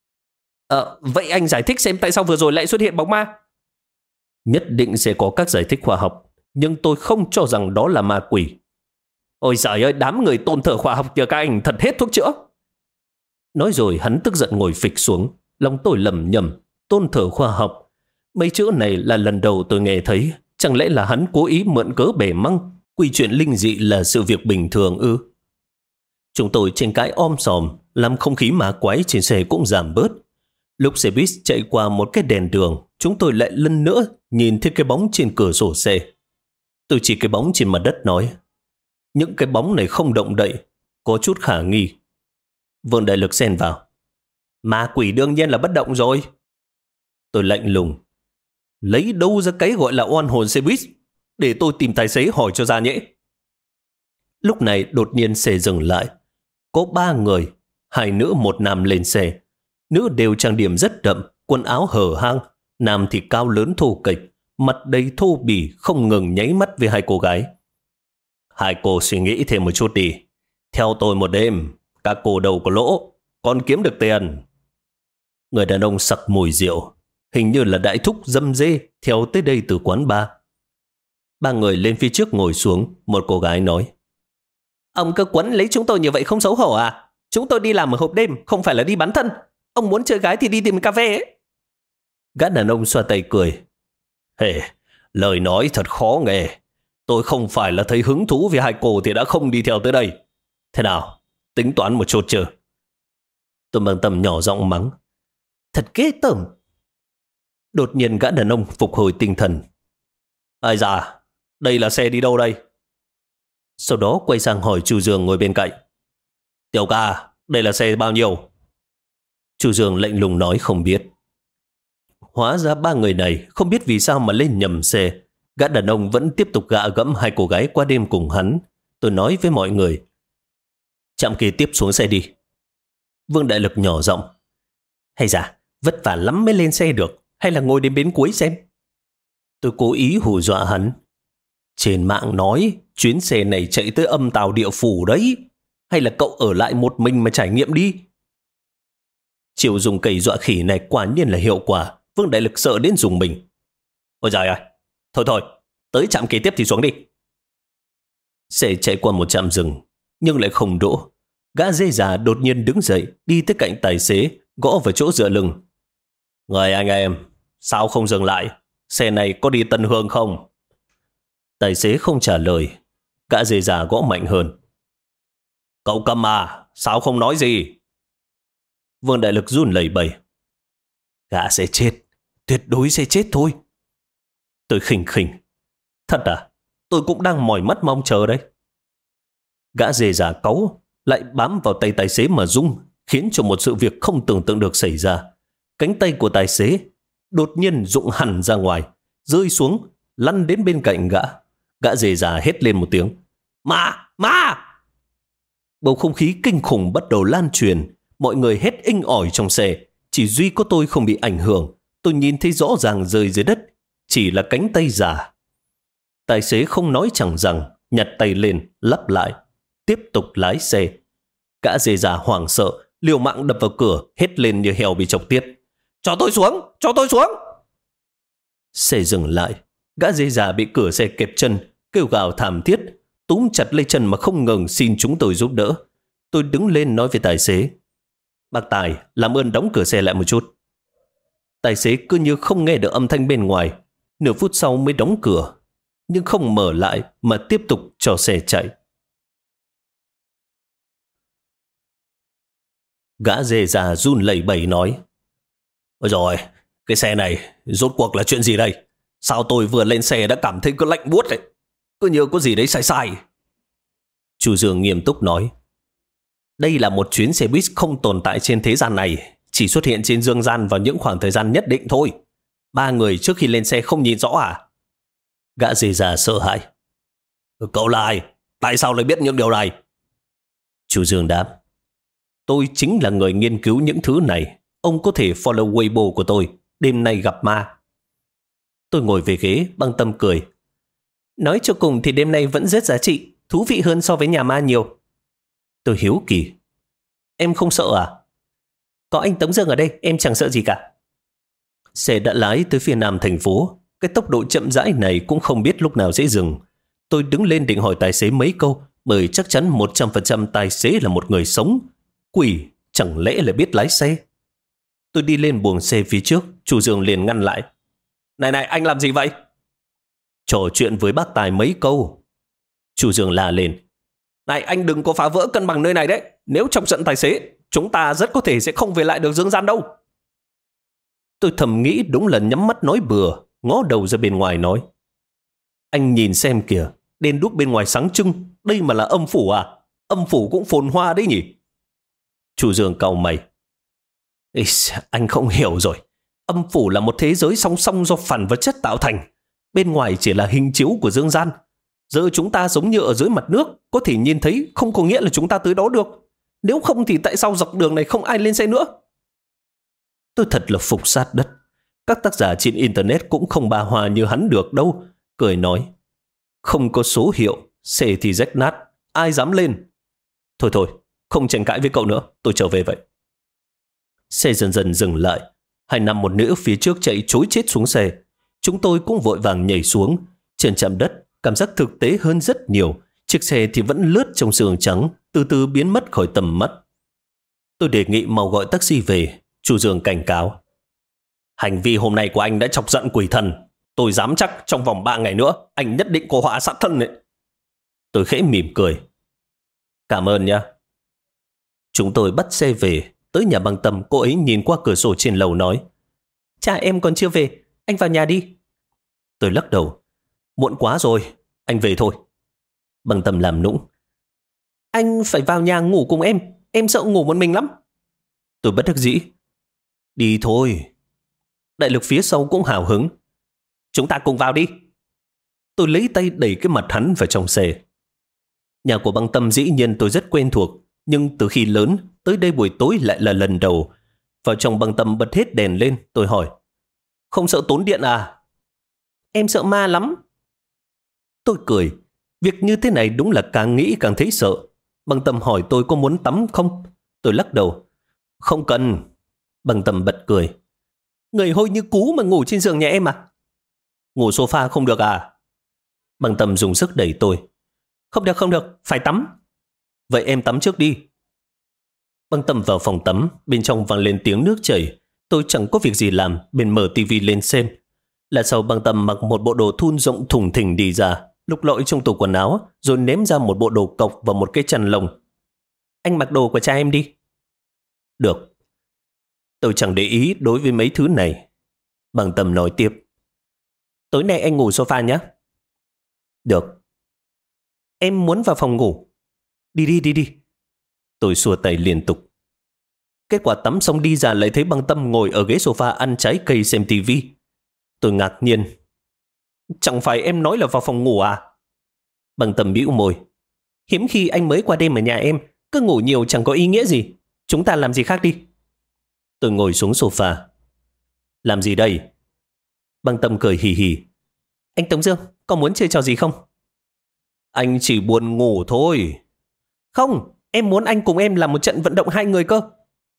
Vậy anh giải thích xem tại sao vừa rồi lại xuất hiện bóng ma? Nhất định sẽ có các giải thích khoa học, nhưng tôi không cho rằng đó là ma quỷ. Ôi giời ơi, đám người tôn thờ khoa học kia các anh thật hết thuốc chữa. Nói rồi hắn tức giận ngồi phịch xuống. Lòng tôi lầm nhầm, tôn thờ khoa học. Mấy chữ này là lần đầu tôi nghe thấy. Chẳng lẽ là hắn cố ý mượn cớ bể măng, quy chuyện linh dị là sự việc bình thường ư? Chúng tôi tranh cãi om sòm, làm không khí ma quái trên xe cũng giảm bớt. Lúc xe buýt chạy qua một cái đèn đường, chúng tôi lại lần nữa nhìn thấy cái bóng trên cửa sổ xe. Tôi chỉ cái bóng trên mặt đất nói, những cái bóng này không động đậy, có chút khả nghi. Vương Đại Lực xen vào, ma quỷ đương nhiên là bất động rồi. Tôi lạnh lùng, lấy đâu ra cái gọi là oan hồn xe buýt, để tôi tìm tài xế hỏi cho ra nhé. Lúc này đột nhiên xe dừng lại. Có 3 người, 2 nữ 1 nam lên xe. Nữ đều trang điểm rất đậm, quần áo hở hang. Nam thì cao lớn thô kệch, mặt đầy thô bỉ, không ngừng nháy mắt với 2 cô gái. Hai cô suy nghĩ thêm một chút đi. Theo tôi một đêm, các cô đâu có lỗ, còn kiếm được tiền. Người đàn ông sặc mùi rượu, hình như là đại thúc dâm dê theo tới đây từ quán bar. 3 người lên phía trước ngồi xuống, một cô gái nói, ông cứ quấn lấy chúng tôi như vậy không xấu hổ à? Chúng tôi đi làm ở hộp đêm, không phải là đi bán thân. Ông muốn chơi gái thì đi tìm cà phê ấy. Gã đàn ông xoa tay cười. Lời nói thật khó nghe. Tôi không phải là thấy hứng thú với hai cô thì đã không đi theo tới đây. Thế nào, tính toán một chút chưa? Tôi bằng tầm nhỏ giọng mắng, thật ghê tởm. Đột nhiên gã đàn ông phục hồi tinh thần. Ai da, đây là xe đi đâu đây? Sau đó quay sang hỏi Chu Dương ngồi bên cạnh. Tiểu ca, đây là xe bao nhiêu? Chu Dương lạnh lùng nói không biết. Hóa ra 3 người này không biết vì sao mà lên nhầm xe. Gã đàn ông vẫn tiếp tục gạ gẫm 2 cô gái qua đêm cùng hắn. Tôi nói với mọi người, trạm kế tiếp xuống xe đi. Vương Đại Lực nhỏ giọng, hay da, vất vả lắm mới lên xe được, hay là ngồi đến bến cuối xem. Tôi cố ý hù dọa hắn. Trên mạng nói chuyến xe này chạy tới âm tào địa phủ đấy. Hay là cậu ở lại một mình mà trải nghiệm đi. Chiều dùng cây dọa khỉ này quả nhiên là hiệu quả. Vương Đại Lực sợ đến dùng mình. Ôi trời ơi, thôi, tới trạm kế tiếp thì xuống đi. Xe chạy qua một trạm dừng, nhưng lại không đỗ. Gã dê già đột nhiên đứng dậy, đi tới cạnh tài xế, gõ vào chỗ dựa lưng. Người anh em, sao không dừng lại? Xe này có đi Tân Hương không? Tài xế không trả lời. Gã dê già gõ mạnh hơn. Cậu cầm à, sao không nói gì? Vương Đại Lực run lẩy bẩy. Gã sẽ chết, tuyệt đối sẽ chết thôi. Tôi khinh. Thật à? Tôi cũng đang mỏi mắt mong chờ đấy. Gã dê già cáu, lại bám vào tay tài xế mà rung, khiến cho một sự việc không tưởng tượng được xảy ra. Cánh tay của tài xế đột nhiên rụng hẳn ra ngoài, rơi xuống, lăn đến bên cạnh gã. Gã dê già hét lên một tiếng. Ma! Bầu không khí kinh khủng bắt đầu lan truyền. Mọi người hét inh ỏi trong xe. Chỉ duy có tôi không bị ảnh hưởng. Tôi nhìn thấy rõ ràng rơi dưới đất chỉ là cánh tay giả. Tài xế không nói chẳng rằng, nhặt tay lên, lắp lại, tiếp tục lái xe. Gã dê già hoảng sợ, liều mạng đập vào cửa, hét lên như heo bị chọc tiết. Cho tôi xuống! Xe dừng lại. Gã dê già bị cửa xe kẹp chân, kêu gào thảm thiết, túm chặt lấy chân mà không ngừng xin chúng tôi giúp đỡ. Tôi đứng lên nói với tài xế. Bác Tài, làm ơn đóng cửa xe lại một chút. Tài xế cứ như không nghe được âm thanh bên ngoài. Nửa phút sau mới đóng cửa, nhưng không mở lại mà tiếp tục cho xe chạy. Gã dê già run lẩy bẩy nói. Ôi rồi, cái xe này rốt cuộc là chuyện gì đây? Sao tôi vừa lên xe đã cảm thấy cứ lạnh buốt đấy? Cứ như có gì đấy sai. Chu Dương nghiêm túc nói. Đây là một chuyến xe buýt không tồn tại trên thế gian này. chỉ xuất hiện trên dương gian vào những khoảng thời gian nhất định thôi. 3 người trước khi lên xe không nhìn rõ à? Gã dê già sợ hãi. Cậu là ai? Tại sao lại biết những điều này? Chu Dương đáp. Tôi chính là người nghiên cứu những thứ này. Ông có thể follow Weibo của tôi. Đêm nay gặp ma. Tôi ngồi về ghế, băng tâm cười. Nói cho cùng thì đêm nay vẫn rất giá trị, thú vị hơn so với nhà ma nhiều. Tôi hiếu kỳ. Em không sợ à? Có anh Tống Dương ở đây, em chẳng sợ gì cả. Xe đã lái tới phía nam thành phố. Cái tốc độ chậm rãi này cũng không biết lúc nào sẽ dừng. Tôi đứng lên định hỏi tài xế mấy câu, bởi chắc chắn 100% tài xế là một người sống. Quỷ, chẳng lẽ là biết lái xe? Tôi đi lên buồng xe phía trước, Chu Dương liền ngăn lại. Này, anh làm gì vậy? Trò chuyện với bác Tài mấy câu. Chu Dương la lên. Này, anh đừng có phá vỡ cân bằng nơi này đấy. Nếu chọc giận tài xế, chúng ta rất có thể sẽ không về lại được dương gian đâu. Tôi thầm nghĩ đúng là nhắm mắt nói bừa, ngó đầu ra bên ngoài nói. Anh nhìn xem kìa, đèn đuốc bên ngoài sáng trưng, đây mà là âm phủ à? Âm phủ cũng phồn hoa đấy nhỉ? Chu Dương cau mày. Ê, anh không hiểu rồi. Âm phủ là một thế giới song song do phản vật chất tạo thành. Bên ngoài chỉ là hình chiếu của dương gian. Giờ chúng ta giống như ở dưới mặt nước, có thể nhìn thấy không có nghĩa là chúng ta tới đó được. Nếu không thì tại sao dọc đường này không ai lên xe nữa? Tôi thật là phục sát đất. Các tác giả trên Internet cũng không ba hoa như hắn được đâu. Cười nói. Không có số hiệu, xe thì rách nát, ai dám lên? Thôi, không tranh cãi với cậu nữa, tôi trở về vậy. Xe dần dần dừng lại. 2 nam một nữ phía trước chạy trối chết xuống xe. Chúng tôi cũng vội vàng nhảy xuống. Chân chạm đất, cảm giác thực tế hơn rất nhiều. Chiếc xe thì vẫn lướt trong sương trắng, từ từ biến mất khỏi tầm mắt. Tôi đề nghị mau gọi taxi về. Chu Dương cảnh cáo. Hành vi hôm nay của anh đã chọc giận quỷ thần. Tôi dám chắc trong vòng 3 ngày nữa anh nhất định có họa sát thân đấy. Tôi khẽ mỉm cười. Cảm ơn nhé. Chúng tôi bắt xe về. Tới nhà băng tâm, cô ấy nhìn qua cửa sổ trên lầu nói. Cha em còn chưa về, anh vào nhà đi. Tôi lắc đầu. Muộn quá rồi, anh về thôi. Băng tâm làm nũng. Anh phải vào nhà ngủ cùng em sợ ngủ một mình lắm. Tôi bất đắc dĩ. Đi thôi. Đại lực phía sau cũng hào hứng. Chúng ta cùng vào đi. Tôi lấy tay đẩy cái mặt hắn vào trong xe. Nhà của băng tâm dĩ nhiên tôi rất quen thuộc, nhưng từ khi lớn, tới đây buổi tối lại là lần đầu. Vào trong băng tâm bật hết đèn lên, tôi hỏi. Không sợ tốn điện à? Em sợ ma lắm. Tôi cười. Việc như thế này đúng là càng nghĩ càng thấy sợ. Băng tâm hỏi tôi có muốn tắm không? Tôi lắc đầu. Không cần. Băng tâm bật cười. Người hôi như cú mà ngủ trên giường nhà em à? Ngủ sofa không được à? Băng tâm dùng sức đẩy tôi. Không được, phải tắm. Vậy em tắm trước đi. Băng tâm vào phòng tắm, bên trong vang lên tiếng nước chảy. Tôi chẳng có việc gì làm, bên mở tivi lên xem. Là sau băng tâm mặc một bộ đồ thun rộng thùng thình đi ra, lục lọi trong tủ quần áo, rồi ném ra một bộ đồ cộc và một cái chăn lông. Anh mặc đồ của cha em đi. Được. Tôi chẳng để ý đối với mấy thứ này. Băng tâm nói tiếp. Tối nay anh ngủ sofa nhé. Được. Em muốn vào phòng ngủ. Đi. Tôi xua tay liên tục. Kết quả tắm xong đi ra lại thấy băng tâm ngồi ở ghế sofa ăn trái cây xem tivi. Tôi ngạc nhiên. Chẳng phải em nói là vào phòng ngủ à? Băng tâm bĩu môi. Hiếm khi anh mới qua đêm ở nhà em, cứ ngủ nhiều chẳng có ý nghĩa gì. Chúng ta làm gì khác đi. Tôi ngồi xuống sofa. Làm gì đây? Băng tâm cười hì hì. Anh Tống Dương, có muốn chơi trò gì không? Anh chỉ buồn ngủ thôi. Không, em muốn anh cùng em làm một trận vận động 2 người cơ.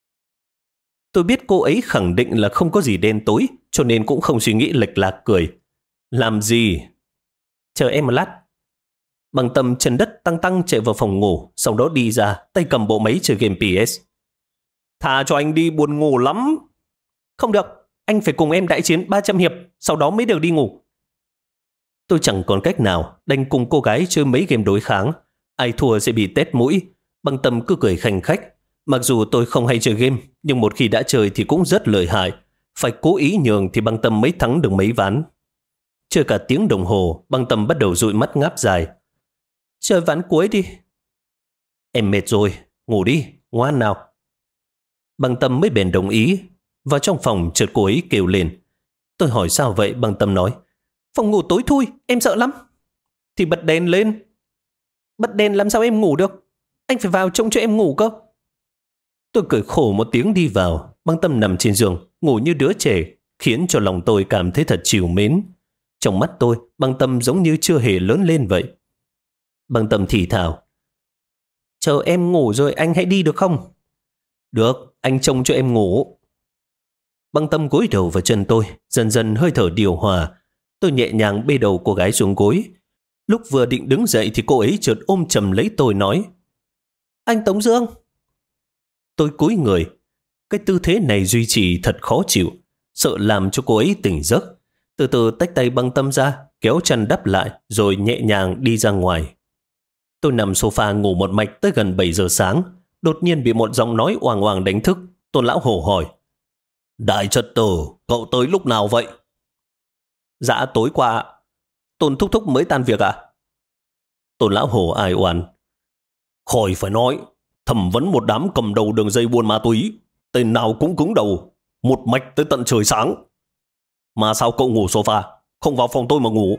Tôi biết cô ấy khẳng định là không có gì đen tối, cho nên cũng không suy nghĩ lệch lạc cười. Làm gì? Chờ em một lát. Băng tâm chân đất tăng chạy vào phòng ngủ, sau đó đi ra, tay cầm bộ máy chơi game PS. Thà cho anh đi, buồn ngủ lắm. Không được, anh phải cùng em đại chiến 300 hiệp, sau đó mới được đi ngủ. Tôi chẳng còn cách nào, đành cùng cô gái chơi mấy game đối kháng. Ai thua sẽ bị tét mũi. Băng tâm cứ cười khanh khách. Mặc dù tôi không hay chơi game, nhưng một khi đã chơi thì cũng rất lợi hại. Phải cố ý nhường thì băng tâm mới thắng được mấy ván. Chơi cả tiếng đồng hồ, băng tâm bắt đầu dụi mắt ngáp dài. Chơi ván cuối đi. Em mệt rồi, ngủ đi, ngoan nào. Băng Tâm mới bèn đồng ý. Vào trong phòng chợt cô ấy kêu lên. Tôi hỏi sao vậy? Băng Tâm nói, phòng ngủ tối thui, em sợ lắm. Thì bật đèn lên. Bật đèn làm sao em ngủ được? Anh phải vào trông cho em ngủ cơ. Tôi cười khổ một tiếng đi vào. Băng Tâm nằm trên giường, ngủ như đứa trẻ, khiến cho lòng tôi cảm thấy thật trìu mến. Trong mắt tôi, Băng Tâm giống như chưa hề lớn lên vậy. Băng Tâm thì thào, chờ em ngủ rồi anh hãy đi được không? Được, anh trông cho em ngủ. Băng Tâm gối đầu vào chân tôi, dần dần hơi thở điều hòa. Tôi nhẹ nhàng bê đầu cô gái xuống gối. Lúc vừa định đứng dậy thì cô ấy chợt ôm chầm lấy tôi nói, anh Tống Dương. Tôi cúi người. Cái tư thế này duy trì thật khó chịu, sợ làm cho cô ấy tỉnh giấc. Từ từ tách tay Băng Tâm ra, kéo chăn đắp lại rồi nhẹ nhàng đi ra ngoài. Tôi nằm sofa ngủ một mạch tới gần 7 giờ sáng. Đột nhiên bị một giọng nói oàng oàng đánh thức. Tôn Lão Hổ hỏi, Đại Trật Tử, cậu tới lúc nào vậy? Dạ tối qua. Tôn thúc thúc mới tan việc à? Tôn Lão Hổ ai oán, khỏi phải nói, thẩm vấn một đám cầm đầu đường dây buôn ma túy, tên nào cũng cứng đầu, một mạch tới tận trời sáng. Mà sao cậu ngủ sofa, không vào phòng tôi mà ngủ?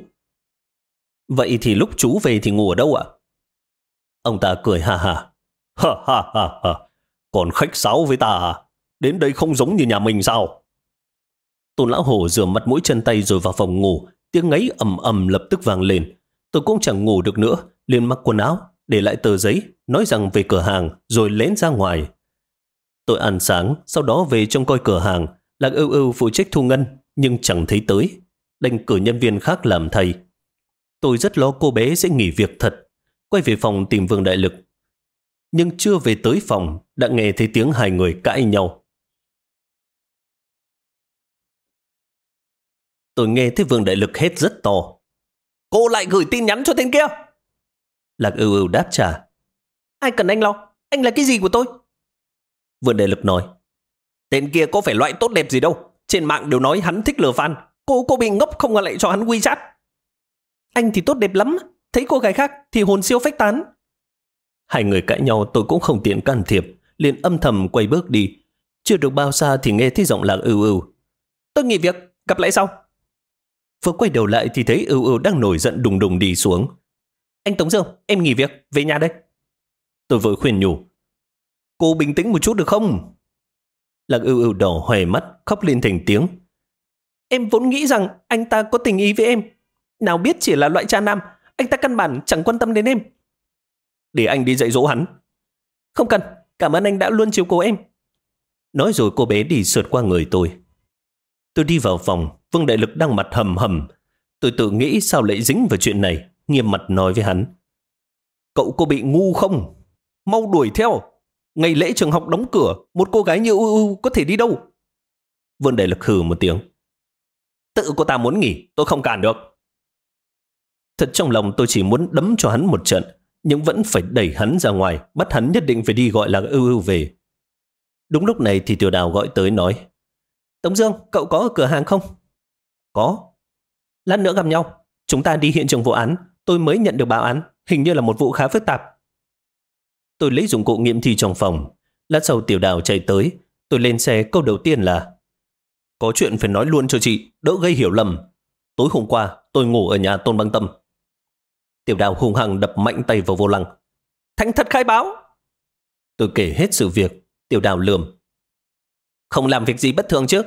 Vậy thì lúc chú về thì ngủ ở đâu ạ? Ông ta cười ha ha. Ha ha ha ha, còn khách sáo với ta à? Đến đây không giống như nhà mình sao? Tôn Lão Hổ rửa mặt mũi chân tay rồi vào phòng ngủ. Tiếng ngáy ầm ầm lập tức vang lên. Tôi cũng chẳng ngủ được nữa, liền mặc quần áo, để lại tờ giấy, nói rằng về cửa hàng, rồi lén ra ngoài. Tôi ăn sáng, sau đó về trông coi cửa hàng. Lạc Ưu Ưu phụ trách thu ngân, nhưng chẳng thấy tới. Đành cử nhân viên khác làm thay. Tôi rất lo cô bé sẽ nghỉ việc thật. Quay về phòng tìm Vương Đại Lực. Nhưng chưa về tới phòng, đã nghe thấy tiếng hai người cãi nhau. Tôi nghe thấy Vương Đại Lực hét rất to, cô lại gửi tin nhắn cho tên kia. Lạc Ưu Ưu đáp trả, ai cần anh lo, anh là cái gì của tôi? Vương Đại Lực nói, tên kia có phải loại tốt đẹp gì đâu, trên mạng đều nói hắn thích lừa fan. Cô bị ngốc không lại cho hắn WeChat. Anh thì tốt đẹp lắm, thấy cô gái khác thì hồn siêu phách tán. Hai người cãi nhau tôi cũng không tiện can thiệp, liền âm thầm quay bước đi. Chưa được bao xa thì nghe thấy giọng Lạc Ưu Ưu, tôi nghỉ việc, gặp lại sau. Vừa quay đầu lại thì thấy Ưu Ưu đang nổi giận đùng đùng đi xuống. Anh Tống Dương, em nghỉ việc, về nhà đây. Tôi vội khuyên nhủ, cô bình tĩnh một chút được không? Lạc Ưu Ưu đỏ hoe mắt, khóc lên thành tiếng. Em vốn nghĩ rằng anh ta có tình ý với em, nào biết chỉ là loại cha nam, anh ta căn bản chẳng quan tâm đến em. Để anh đi dạy dỗ hắn. Không cần, cảm ơn anh đã luôn chiếu cố em. Nói rồi cô bé đi sượt qua người tôi. Tôi đi vào phòng, Vương Đại Lực đang mặt hầm hầm. Tôi tự nghĩ sao lại dính vào chuyện này, nghiêm mặt nói với hắn, cậu có bị ngu không? Mau đuổi theo. Ngày lễ trường học đóng cửa, một cô gái như Ưu Ưu có thể đi đâu? Vương Đại Lực hừ một tiếng, tự cô ta muốn nghỉ, tôi không cản được. Thật trong lòng tôi chỉ muốn đấm cho hắn một trận, nhưng vẫn phải đẩy hắn ra ngoài, bắt hắn nhất định phải đi gọi Lạc Ưu Ưu về. Đúng lúc này thì Tiểu Đào gọi tới nói, Tống Dương, cậu có ở cửa hàng không? Có. Lát nữa gặp nhau, chúng ta đi hiện trường vụ án. Tôi mới nhận được báo án, hình như là một vụ khá phức tạp. Tôi lấy dụng cụ nghiệm thi trong phòng. Lát sau Tiểu Đào chạy tới. Tôi lên xe, câu đầu tiên là, có chuyện phải nói luôn cho chị, đỡ gây hiểu lầm. Tối hôm qua tôi ngủ ở nhà Tôn Băng Tâm. Tiểu Đào hung hăng đập mạnh tay vào vô lăng. Thành thật khai báo. Tôi kể hết sự việc. Tiểu Đào lườm, không làm việc gì bất thường chứ?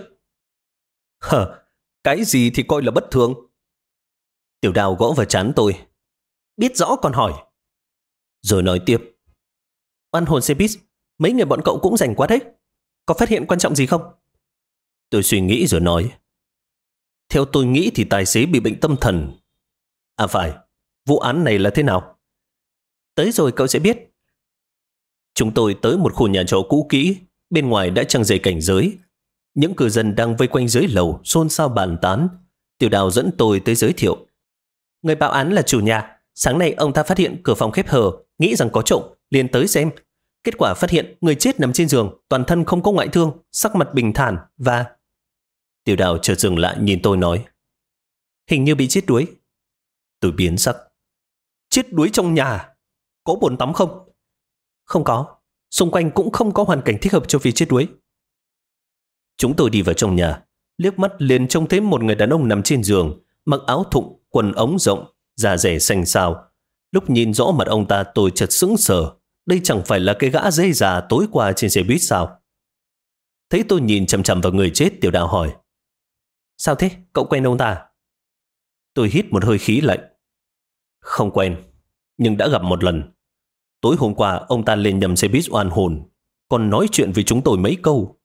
Cái gì thì coi là bất thường? Tiểu Đào gõ vào trán tôi. Biết rõ còn hỏi. Rồi nói tiếp, oan hồn xe buýt, mấy người bọn cậu cũng rảnh quá đấy. Có phát hiện quan trọng gì không? Tôi suy nghĩ rồi nói, theo tôi nghĩ thì tài xế bị bệnh tâm thần. À phải, vụ án này là thế nào? Tới rồi cậu sẽ biết. Chúng tôi tới một khu nhà trọ cũ kỹ, bên ngoài đã trăng dây cảnh giới. Những cư dân đang vây quanh dưới lầu, xôn xao bàn tán. Tiểu Đào dẫn tôi tới giới thiệu. Người báo án là chủ nhà. Sáng nay ông ta phát hiện cửa phòng khép hờ, nghĩ rằng có trộm, liền tới xem. Kết quả phát hiện người chết nằm trên giường, toàn thân không có ngoại thương, sắc mặt bình thản và... Tiểu Đào chợt dừng lại nhìn tôi nói, hình như bị chết đuối. Tôi biến sắc. Chết đuối trong nhà? Có bồn tắm không? Không có. Xung quanh cũng không có hoàn cảnh thích hợp cho việc chết đuối. Chúng tôi đi vào trong nhà, liếc mắt liền trông thấy một người đàn ông nằm trên giường, mặc áo thụng, quần ống rộng, da rẻ xanh xao. Lúc nhìn rõ mặt ông ta tôi chợt sững sờ. Đây chẳng phải là cái gã dây già tối qua trên xe buýt sao? Thấy tôi nhìn chằm chằm vào người chết, Tiểu Đào hỏi: Sao thế? Cậu quen ông ta? Tôi hít một hơi khí lạnh. Không quen, nhưng đã gặp một lần. Tối hôm qua ông ta lên nhầm xe buýt oan hồn, còn nói chuyện với chúng tôi mấy câu.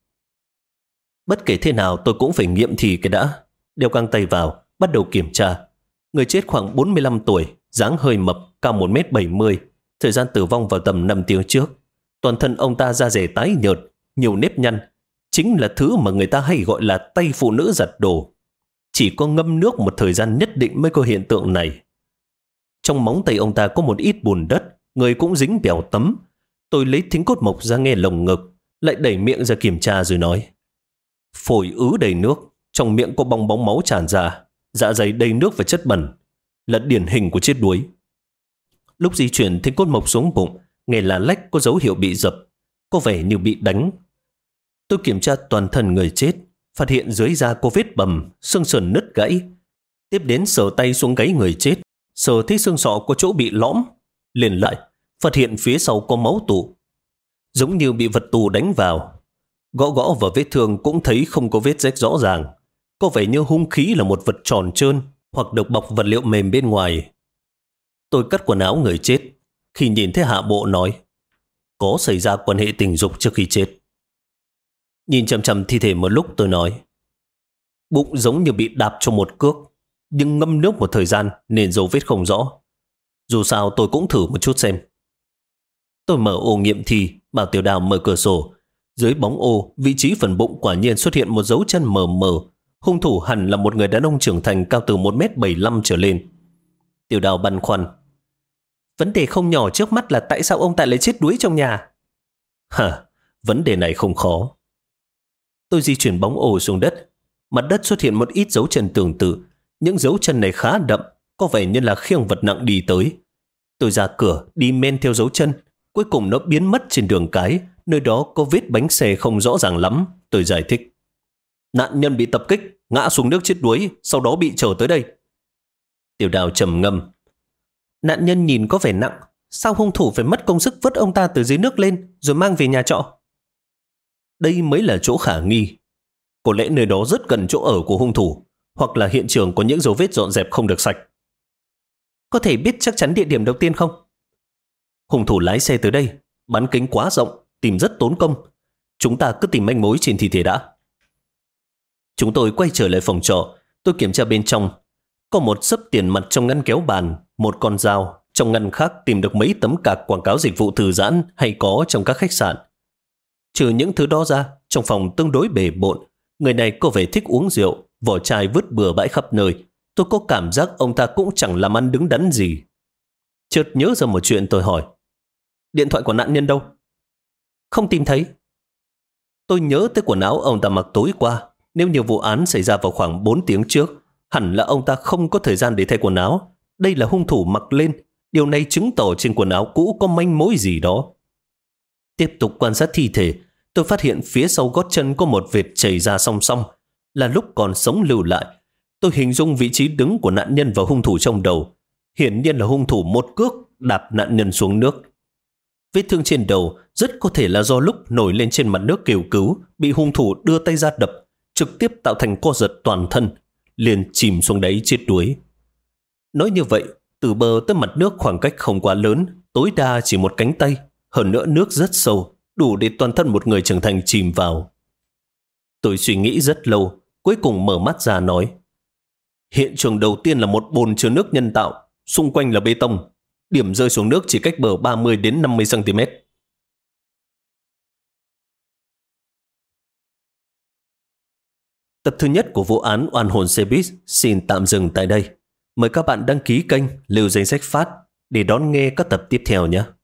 Bất kể thế nào tôi cũng phải nghiệm thì cái đã. Đeo găng tay vào, bắt đầu kiểm tra. Người chết khoảng 45 tuổi, dáng hơi mập, cao 1m70. Thời gian tử vong vào tầm 5 tiếng trước. Toàn thân ông ta da rẻ tái nhợt, nhiều nếp nhăn. Chính là thứ mà người ta hay gọi là tay phụ nữ giặt đồ. Chỉ có ngâm nước một thời gian nhất định mới có hiện tượng này. Trong móng tay ông ta có một ít bùn đất, người cũng dính bèo tấm. Tôi lấy thính cốt mộc ra nghe lồng ngực, lại đẩy miệng ra kiểm tra rồi nói: Phổi ứ đầy nước, trong miệng có bong bóng máu tràn ra, dạ dày đầy nước và chất bẩn, là điển hình của chết đuối. Lúc di chuyển thính cốt mộc xuống bụng, nghe là lách có dấu hiệu bị dập, có vẻ như bị đánh. Tôi kiểm tra toàn thân người chết, phát hiện dưới da có vết bầm, xương sườn nứt gãy. Tiếp đến sờ tay xuống gáy người chết, sờ thấy xương sọ có chỗ bị lõm. Liền lại, phát hiện phía sau có máu tụ, giống như bị vật tù đánh vào. Gõ gõ vào vết thương cũng thấy không có vết rách rõ ràng. Có vẻ như hung khí là một vật tròn trơn hoặc được bọc vật liệu mềm bên ngoài. Tôi cắt quần áo người chết. Khi nhìn thấy hạ bộ nói: Có xảy ra quan hệ tình dục trước khi chết. Nhìn chằm chằm thi thể một lúc tôi nói: Bụng giống như bị đạp cho một cước, nhưng ngâm nước một thời gian nên dấu vết không rõ. Dù sao tôi cũng thử một chút xem. Tôi mở ô nghiệm thi, bảo Tiểu Đào mở cửa sổ. Dưới bóng ô, vị trí phần bụng quả nhiên xuất hiện một dấu chân mờ mờ. Hung thủ hẳn là một người đàn ông trưởng thành cao từ 1m75 trở lên. Tiểu Đào băn khoăn: Vấn đề không nhỏ trước mắt là tại sao ông ta lại chết đuối trong nhà? Vấn đề này không khó. Tôi di chuyển bóng ô xuống đất. Mặt đất xuất hiện một ít dấu chân tương tự. Những dấu chân này khá đậm, có vẻ như là khiêng vật nặng đi tới. Tôi ra cửa, đi men theo dấu chân. Cuối cùng nó biến mất trên đường cái, nơi đó có vết bánh xe không rõ ràng lắm. Tôi giải thích: Nạn nhân bị tập kích, ngã xuống nước chết đuối, sau đó bị chở tới đây. Tiểu Đào trầm ngâm: Nạn nhân nhìn có vẻ nặng, sao hung thủ phải mất công sức vớt ông ta từ dưới nước lên rồi mang về nhà trọ? Đây mới là chỗ khả nghi. Có lẽ nơi đó rất gần chỗ ở của hung thủ, hoặc là hiện trường có những dấu vết dọn dẹp không được sạch. Có thể biết chắc chắn địa điểm đầu tiên không? Hung thủ lái xe tới đây, bán kính quá rộng, tìm rất tốn công. Chúng ta cứ tìm manh mối trên thi thể đã. Chúng tôi quay trở lại phòng trọ. Tôi kiểm tra bên trong. Có một xấp tiền mặt trong ngăn kéo bàn, một con dao. Trong ngăn khác tìm được mấy tấm cạc quảng cáo dịch vụ thư giãn hay có trong các khách sạn. Trừ những thứ đó ra, trong phòng tương đối bề bộn. Người này có vẻ thích uống rượu, vỏ chai vứt bừa bãi khắp nơi. Tôi có cảm giác ông ta cũng chẳng làm ăn đứng đắn gì. Chợt nhớ ra một chuyện, tôi hỏi: Điện thoại của nạn nhân đâu? Không tìm thấy. Tôi nhớ tới quần áo ông ta mặc tối qua. Nếu như vụ án xảy ra vào khoảng 4 tiếng trước, hẳn là ông ta không có thời gian để thay quần áo. Đây là hung thủ mặc lên. Điều này chứng tỏ trên quần áo cũ có manh mối gì đó. Tiếp tục quan sát thi thể, tôi phát hiện phía sau gót chân có một vệt chảy ra song song, là lúc còn sống lưu lại. Tôi hình dung vị trí đứng của nạn nhân và hung thủ trong đầu. Hiển nhiên là hung thủ một cước đạp nạn nhân xuống nước. Vết thương trên đầu rất có thể là do lúc nổi lên trên mặt nước kêu cứu, bị hung thủ đưa tay ra đập, trực tiếp tạo thành co giật toàn thân, liền chìm xuống đáy chết đuối. Nói như vậy, từ bờ tới mặt nước khoảng cách không quá lớn, tối đa chỉ một cánh tay, hơn nữa nước rất sâu, đủ để toàn thân một người trưởng thành chìm vào. Tôi suy nghĩ rất lâu, cuối cùng mở mắt ra nói: Hiện trường đầu tiên là một bồn chứa nước nhân tạo, xung quanh là bê tông. Điểm rơi xuống nước chỉ cách bờ 30 đến 50 cm. Tập thứ nhất của vụ án oan hồn xe buýt xin tạm dừng tại đây. Mời các bạn đăng ký kênh Lưu Danh Sách Phát để đón nghe các tập tiếp theo nhé.